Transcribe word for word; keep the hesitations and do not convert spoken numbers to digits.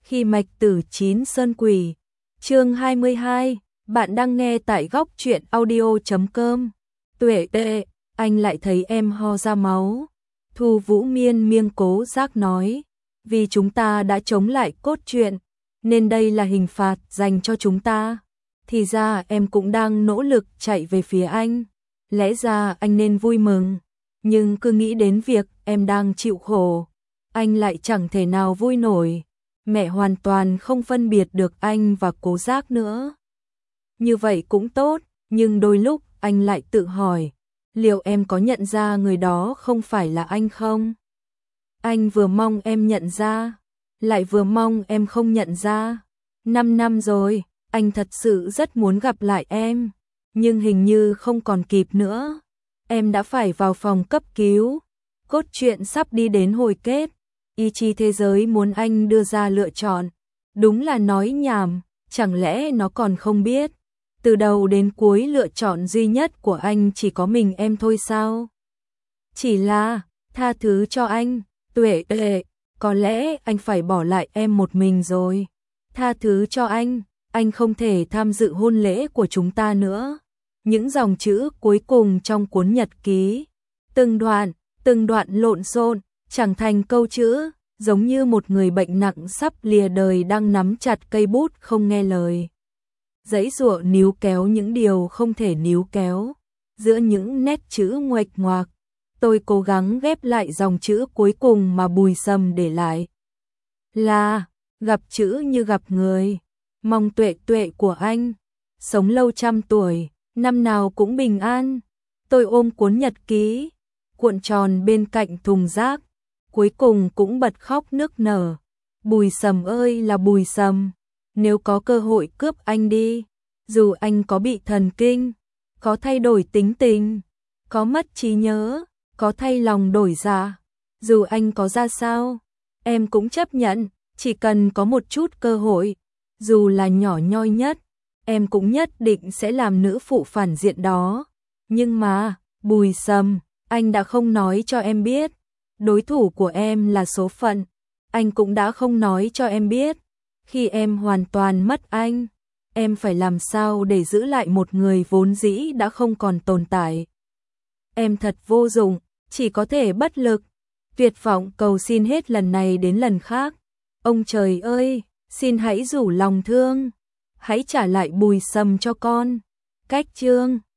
Khi mạch tử chín sơn quỷ. Chương hai mươi hai, bạn đang nghe tại góc truyện audio chấm com. Tuệ tệ, anh lại thấy em ho ra máu. Thu Vũ miên miên cố giác nói, vì chúng ta đã chống lại cốt truyện, nên đây là hình phạt dành cho chúng ta. Thì ra em cũng đang nỗ lực chạy về phía anh. Lẽ ra anh nên vui mừng, nhưng cứ nghĩ đến việc em đang chịu khổ, anh lại chẳng thể nào vui nổi. Mẹ hoàn toàn không phân biệt được anh và cố giác nữa. Như vậy cũng tốt, nhưng đôi lúc anh lại tự hỏi, liệu em có nhận ra người đó không phải là anh không? Anh vừa mong em nhận ra, lại vừa mong em không nhận ra. Năm năm rồi, anh thật sự rất muốn gặp lại em, nhưng hình như không còn kịp nữa. Em đã phải vào phòng cấp cứu, cốt truyện sắp đi đến hồi kết. Ý chí thế giới muốn anh đưa ra lựa chọn. Đúng là nói nhảm, chẳng lẽ nó còn không biết. Từ đầu đến cuối lựa chọn duy nhất của anh chỉ có mình em thôi sao? Chỉ là, tha thứ cho anh, Tuệ tệ, có lẽ anh phải bỏ lại em một mình rồi. Tha thứ cho anh, anh không thể tham dự hôn lễ của chúng ta nữa. Những dòng chữ cuối cùng trong cuốn nhật ký. Từng đoạn, từng đoạn lộn xộn, chẳng thành câu chữ, giống như một người bệnh nặng sắp lìa đời đang nắm chặt cây bút không nghe lời. Giãy giụa níu kéo những điều không thể níu kéo. Giữa những nét chữ nguệch ngoạc, tôi cố gắng ghép lại dòng chữ cuối cùng mà Bùi Sầm để lại. Là, gặp chữ như gặp người. Mong Tuệ Tuệ của anh sống lâu trăm tuổi, năm nào cũng bình an. Tôi ôm cuốn nhật ký, cuộn tròn bên cạnh thùng rác, cuối cùng cũng bật khóc nức nở. Bùi Sầm ơi là Bùi Sầm, nếu có cơ hội cướp anh đi, dù anh có bị thần kinh, có thay đổi tính tình, có mất trí nhớ, có thay lòng đổi dạ, dù anh có ra sao, em cũng chấp nhận, chỉ cần có một chút cơ hội, dù là nhỏ nhoi nhất, em cũng nhất định sẽ làm nữ phụ phản diện đó. Nhưng mà, Bùi Sầm, anh đã không nói cho em biết, đối thủ của em là số phận. Anh cũng đã không nói cho em biết, khi em hoàn toàn mất anh, em phải làm sao để giữ lại một người vốn dĩ đã không còn tồn tại. Em thật vô dụng, chỉ có thể bất lực, tuyệt vọng cầu xin hết lần này đến lần khác. Ông trời ơi, xin hãy rủ lòng thương, hãy trả lại Bùi Sầm cho con. Cách chương